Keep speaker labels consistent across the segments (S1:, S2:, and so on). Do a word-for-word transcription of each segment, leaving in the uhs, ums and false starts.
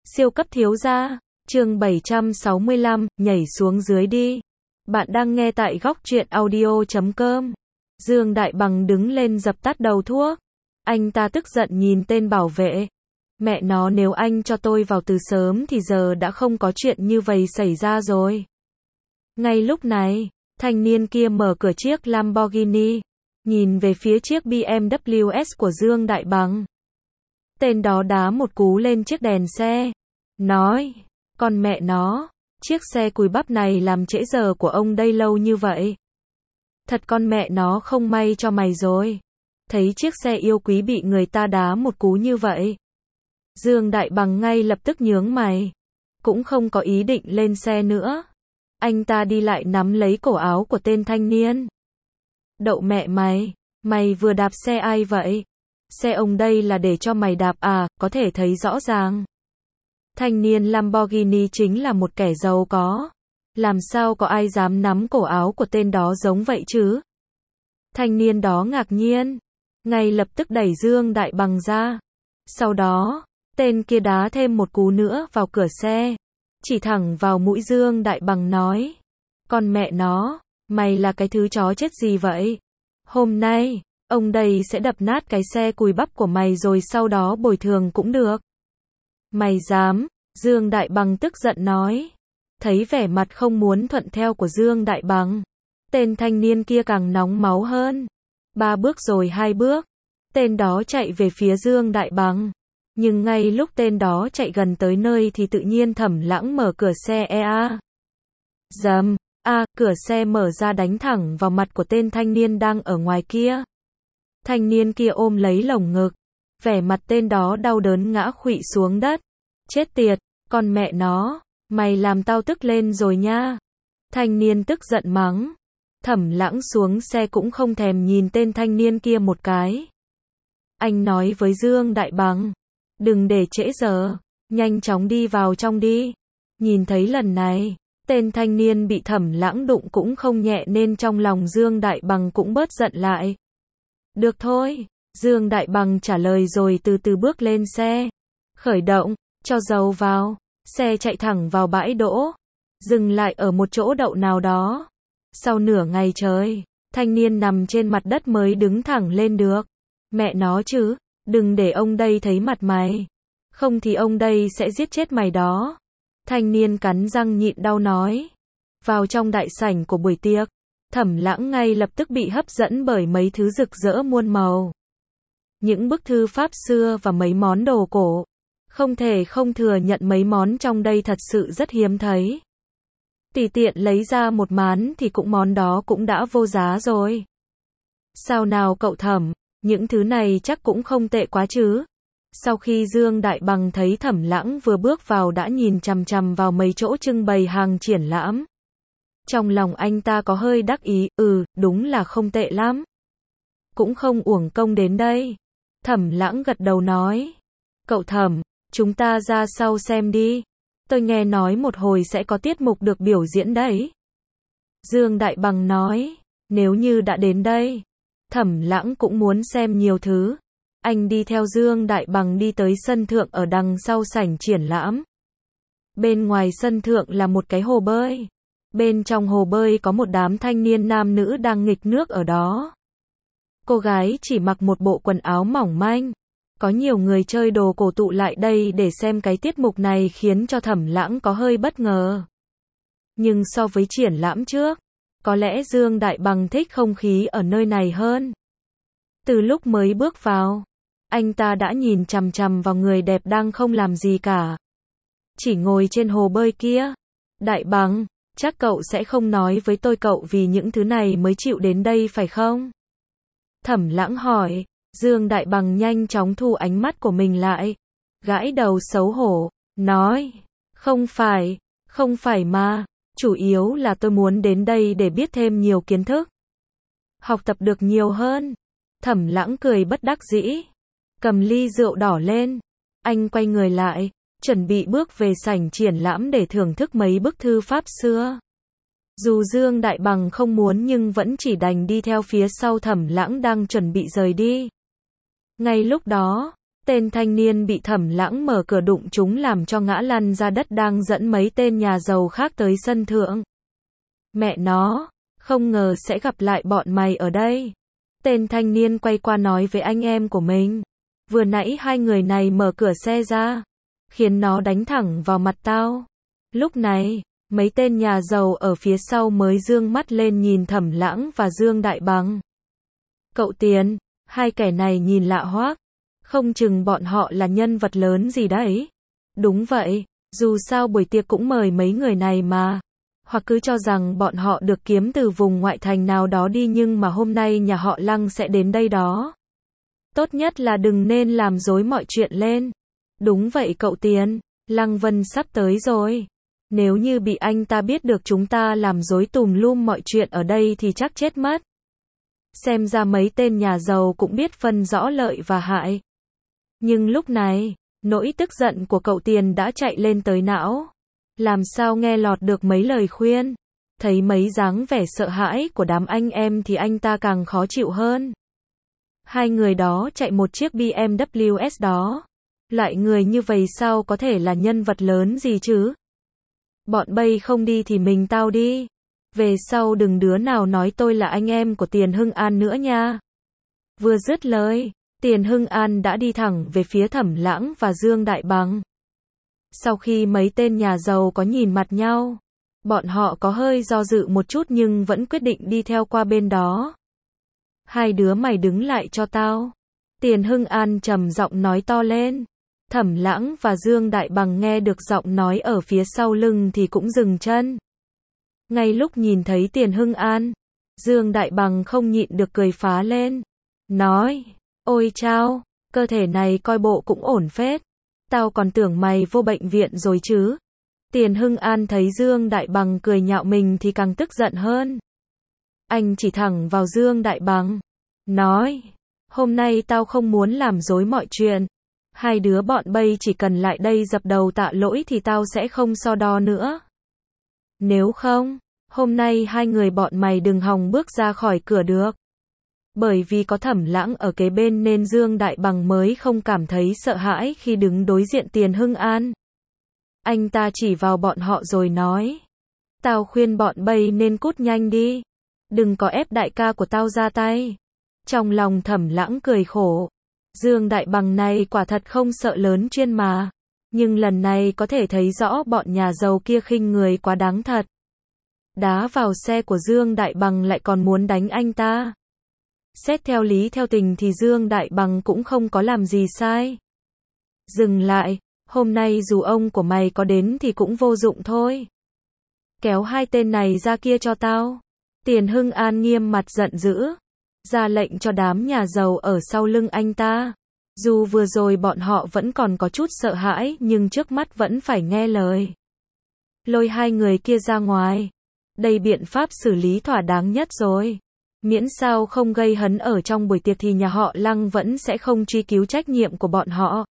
S1: Siêu cấp thiếu gia, chương bảy trăm sáu mươi lăm, nhảy xuống dưới đi. Bạn đang nghe tại góc truyện audio chấm com. Dương Đại Bằng đứng lên dập tắt đầu thuốc. Anh ta tức giận nhìn tên bảo vệ. Mẹ nó, nếu anh cho tôi vào từ sớm thì giờ đã không có chuyện như vậy xảy ra rồi. Ngay lúc này, thanh niên kia mở cửa chiếc Lamborghini, nhìn về phía chiếc bê em vê ét của Dương Đại Bằng. Tên đó đá một cú lên chiếc đèn xe, nói, con mẹ nó, chiếc xe cùi bắp này làm trễ giờ của ông đây lâu như vậy. Thật con mẹ nó không may cho mày rồi. Thấy chiếc xe yêu quý bị người ta đá một cú như vậy. Dương Đại Bằng ngay lập tức nhướng mày, cũng không có ý định lên xe nữa. Anh ta đi lại nắm lấy cổ áo của tên thanh niên. Đậu mẹ mày, mày vừa đạp xe ai vậy? Xe ông đây là để cho mày đạp à, có thể thấy rõ ràng. Thanh niên Lamborghini chính là một kẻ giàu có. Làm sao có ai dám nắm cổ áo của tên đó giống vậy chứ? Thanh niên đó ngạc nhiên, ngay lập tức đẩy Dương Đại Bằng ra. Sau đó, tên kia đá thêm một cú nữa vào cửa xe, chỉ thẳng vào mũi Dương Đại Bằng nói, con mẹ nó, mày là cái thứ chó chết gì vậy? Hôm nay, ông đây sẽ đập nát cái xe cùi bắp của mày rồi sau đó bồi thường cũng được. Mày dám? Dương Đại Bằng tức giận nói. Thấy vẻ mặt không muốn thuận theo của Dương Đại Bằng, tên thanh niên kia càng nóng máu hơn. Ba bước rồi hai bước, tên đó chạy về phía Dương Đại Bằng. Nhưng ngay lúc tên đó chạy gần tới nơi thì tự nhiên Thẩm Lãng mở cửa xe e a. Dầm, a, cửa xe mở ra đánh thẳng vào mặt của tên thanh niên đang ở ngoài kia. Thanh niên kia ôm lấy lồng ngực, vẻ mặt tên đó đau đớn ngã khuỵu xuống đất. Chết tiệt, con mẹ nó, mày làm tao tức lên rồi nha. Thanh niên tức giận mắng. Thẩm Lãng xuống xe cũng không thèm nhìn tên thanh niên kia một cái. Anh nói với Dương Đại Bằng, đừng để trễ giờ, nhanh chóng đi vào trong đi. Nhìn thấy lần này, tên thanh niên bị Thẩm Lãng đụng cũng không nhẹ nên trong lòng Dương Đại Bằng cũng bớt giận lại. Được thôi, Dương Đại Bằng trả lời rồi từ từ bước lên xe. Khởi động, cho dầu vào, xe chạy thẳng vào bãi đỗ, dừng lại ở một chỗ đậu nào đó. Sau nửa ngày trời, thanh niên nằm trên mặt đất mới đứng thẳng lên được. Mẹ nó chứ, đừng để ông đây thấy mặt mày, không thì ông đây sẽ giết chết mày đó. Thanh niên cắn răng nhịn đau nói. Vào trong đại sảnh của buổi tiệc, Thẩm Lãng ngay lập tức bị hấp dẫn bởi mấy thứ rực rỡ muôn màu. Những bức thư pháp xưa và mấy món đồ cổ. Không thể không thừa nhận mấy món trong đây thật sự rất hiếm thấy. Tùy tiện lấy ra một mán thì cũng món đó cũng đã vô giá rồi. Sao nào cậu Thẩm, những thứ này chắc cũng không tệ quá chứ. Sau khi Dương Đại Bằng thấy Thẩm Lãng vừa bước vào đã nhìn chằm chằm vào mấy chỗ trưng bày hàng triển lãm. Trong lòng anh ta có hơi đắc ý, ừ, đúng là không tệ lắm. Cũng không uổng công đến đây. Thẩm Lãng gật đầu nói. Cậu Thẩm, chúng ta ra sau xem đi. Tôi nghe nói một hồi sẽ có tiết mục được biểu diễn đấy. Dương Đại Bằng nói. Nếu như đã đến đây, Thẩm Lãng cũng muốn xem nhiều thứ. Anh đi theo Dương Đại Bằng đi tới sân thượng ở đằng sau sảnh triển lãm. Bên ngoài sân thượng là một cái hồ bơi. Bên trong hồ bơi có một đám thanh niên nam nữ đang nghịch nước ở đó. Cô gái chỉ mặc một bộ quần áo mỏng manh. Có nhiều người chơi đồ cổ tụ lại đây để xem cái tiết mục này khiến cho Thẩm Lãng có hơi bất ngờ. Nhưng so với triển lãm trước, có lẽ Dương Đại Bằng thích không khí ở nơi này hơn. Từ lúc mới bước vào, anh ta đã nhìn chằm chằm vào người đẹp đang không làm gì cả, chỉ ngồi trên hồ bơi kia. Đại Bằng, chắc cậu sẽ không nói với tôi cậu vì những thứ này mới chịu đến đây phải không? Thẩm Lãng hỏi. Dương Đại Bằng nhanh chóng thu ánh mắt của mình lại, gãi đầu xấu hổ, nói, không phải, không phải mà, chủ yếu là tôi muốn đến đây để biết thêm nhiều kiến thức, học tập được nhiều hơn. Thẩm Lãng cười bất đắc dĩ, cầm ly rượu đỏ lên, anh quay người lại, chuẩn bị bước về sảnh triển lãm để thưởng thức mấy bức thư pháp xưa. Dù Dương Đại Bằng không muốn nhưng vẫn chỉ đành đi theo phía sau Thẩm Lãng đang chuẩn bị rời đi. Ngay lúc đó, Tên thanh niên bị Thẩm Lãng mở cửa đụng trúng làm cho ngã lăn ra đất đang dẫn mấy tên nhà giàu khác tới sân thượng. Mẹ nó, không ngờ sẽ gặp lại bọn mày ở đây. Tên thanh niên quay qua nói với anh em của mình. Vừa nãy hai người này mở cửa xe ra, khiến nó đánh thẳng vào mặt tao. Lúc này, mấy tên nhà giàu ở phía sau mới dương mắt lên nhìn Thẩm Lãng và Dương Đại Bằng. Cậu Tiền, hai kẻ này nhìn lạ hoắc. Không chừng bọn họ là nhân vật lớn gì đấy. Đúng vậy, dù sao buổi tiệc cũng mời mấy người này mà. Hoặc cứ cho rằng bọn họ được kiếm từ vùng ngoại thành nào đó đi nhưng mà hôm nay nhà họ Lăng sẽ đến đây đó. Tốt nhất là đừng nên làm rối mọi chuyện lên. Đúng vậy cậu Tiền, Lăng Vân sắp tới rồi. Nếu như bị anh ta biết được chúng ta làm rối tùm lum mọi chuyện ở đây thì chắc chết mất. Xem ra mấy tên nhà giàu cũng biết phân rõ lợi và hại. Nhưng lúc này, nỗi tức giận của cậu Tiền đã chạy lên tới não. Làm sao nghe lọt được mấy lời khuyên. Thấy mấy dáng vẻ sợ hãi của đám anh em thì anh ta càng khó chịu hơn. Hai người đó chạy một chiếc bê em vê ét đó. Loại người như vậy sao có thể là nhân vật lớn gì chứ? Bọn bay không đi thì mình tao đi. Về sau đừng đứa nào nói tôi là anh em của Tiền Hưng An nữa nha. Vừa dứt lời, Tiền Hưng An đã đi thẳng về phía Thẩm Lãng và Dương Đại Bằng. Sau khi mấy tên nhà giàu có nhìn mặt nhau, bọn họ có hơi do dự một chút nhưng vẫn quyết định đi theo qua bên đó. Hai đứa mày đứng lại cho tao. Tiền Hưng An trầm giọng nói to lên. Thẩm Lãng và Dương Đại Bằng nghe được giọng nói ở phía sau lưng thì cũng dừng chân. Ngay lúc nhìn thấy Tiền Hưng An, Dương Đại Bằng không nhịn được cười phá lên. Nói, ôi chao, cơ thể này coi bộ cũng ổn phết. Tao còn tưởng mày vô bệnh viện rồi chứ. Tiền Hưng An thấy Dương Đại Bằng cười nhạo mình thì càng tức giận hơn. Anh chỉ thẳng vào Dương Đại Bằng. Nói, hôm nay tao không muốn làm rối mọi chuyện. Hai đứa bọn bay chỉ cần lại đây dập đầu tạ lỗi thì tao sẽ không so đo nữa. Nếu không, hôm nay hai người bọn mày đừng hòng bước ra khỏi cửa được. Bởi vì có Thẩm Lãng ở kế bên nên Dương Đại Bằng mới không cảm thấy sợ hãi khi đứng đối diện Tiền Hưng An. Anh ta chỉ vào bọn họ rồi nói. Tao khuyên bọn bay nên cút nhanh đi. Đừng có ép đại ca của tao ra tay. Trong lòng Thẩm Lãng cười khổ. Dương Đại Bằng này quả thật không sợ lớn chuyên mà. Nhưng lần này có thể thấy rõ bọn nhà giàu kia khinh người quá đáng thật. Đá vào xe của Dương Đại Bằng lại còn muốn đánh anh ta. Xét theo lý theo tình thì Dương Đại Bằng cũng không có làm gì sai. Dừng lại, hôm nay dù ông của mày có đến thì cũng vô dụng thôi. Kéo hai tên này ra kia cho tao. Tiền Hưng An nghiêm mặt giận dữ. Ra lệnh cho đám nhà giàu ở sau lưng anh ta. Dù vừa rồi bọn họ vẫn còn có chút sợ hãi nhưng trước mắt vẫn phải nghe lời. Lôi hai người kia ra ngoài. Đây biện pháp xử lý thỏa đáng nhất rồi. Miễn sao không gây hấn ở trong buổi tiệc thì nhà họ Lăng vẫn sẽ không truy cứu trách nhiệm của bọn họ.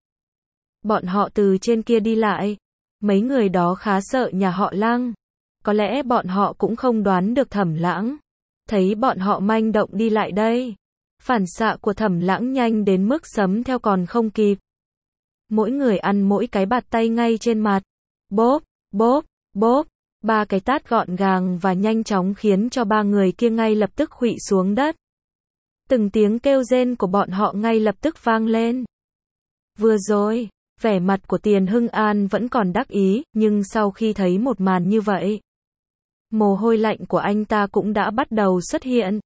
S1: Bọn họ từ trên kia đi lại. Mấy người đó khá sợ nhà họ Lăng. Có lẽ bọn họ cũng không đoán được Thẩm Lãng. Thấy bọn họ manh động đi lại đây. Phản xạ của Thẩm Lãng nhanh đến mức sấm theo còn không kịp. Mỗi người ăn mỗi cái bạt tay ngay trên mặt. Bốp, bốp, bốp. Ba cái tát gọn gàng và nhanh chóng khiến cho ba người kia ngay lập tức khuỵu xuống đất. Từng tiếng kêu rên của bọn họ ngay lập tức vang lên. Vừa rồi, vẻ mặt của Tiền Hưng An vẫn còn đắc ý, nhưng sau khi thấy một màn như vậy, mồ hôi lạnh của anh ta cũng đã bắt đầu xuất hiện.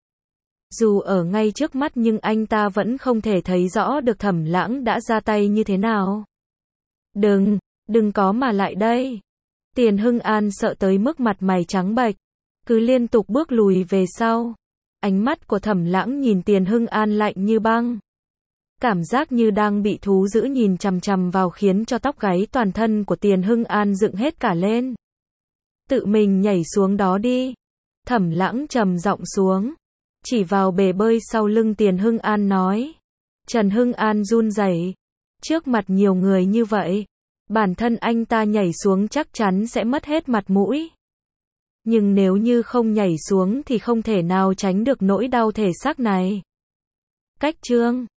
S1: Dù ở ngay trước mắt nhưng anh ta vẫn không thể thấy rõ được Thẩm Lãng đã ra tay như thế nào. Đừng, đừng có mà lại đây. Tiền Hưng An sợ tới mức mặt mày trắng bệch, cứ liên tục bước lùi về sau. Ánh mắt của Thẩm Lãng nhìn Tiền Hưng An lạnh như băng. Cảm giác như đang bị thú dữ nhìn chằm chằm vào khiến cho tóc gáy toàn thân của Tiền Hưng An dựng hết cả lên. Tự mình nhảy xuống đó đi. Thẩm Lãng trầm giọng xuống, chỉ vào bể bơi sau lưng Tiền Hưng An nói. Trần Hưng An run rẩy. Trước mặt nhiều người như vậy, bản thân anh ta nhảy xuống chắc chắn sẽ mất hết mặt mũi. Nhưng nếu như không nhảy xuống thì không thể nào tránh được nỗi đau thể xác này. Cách chương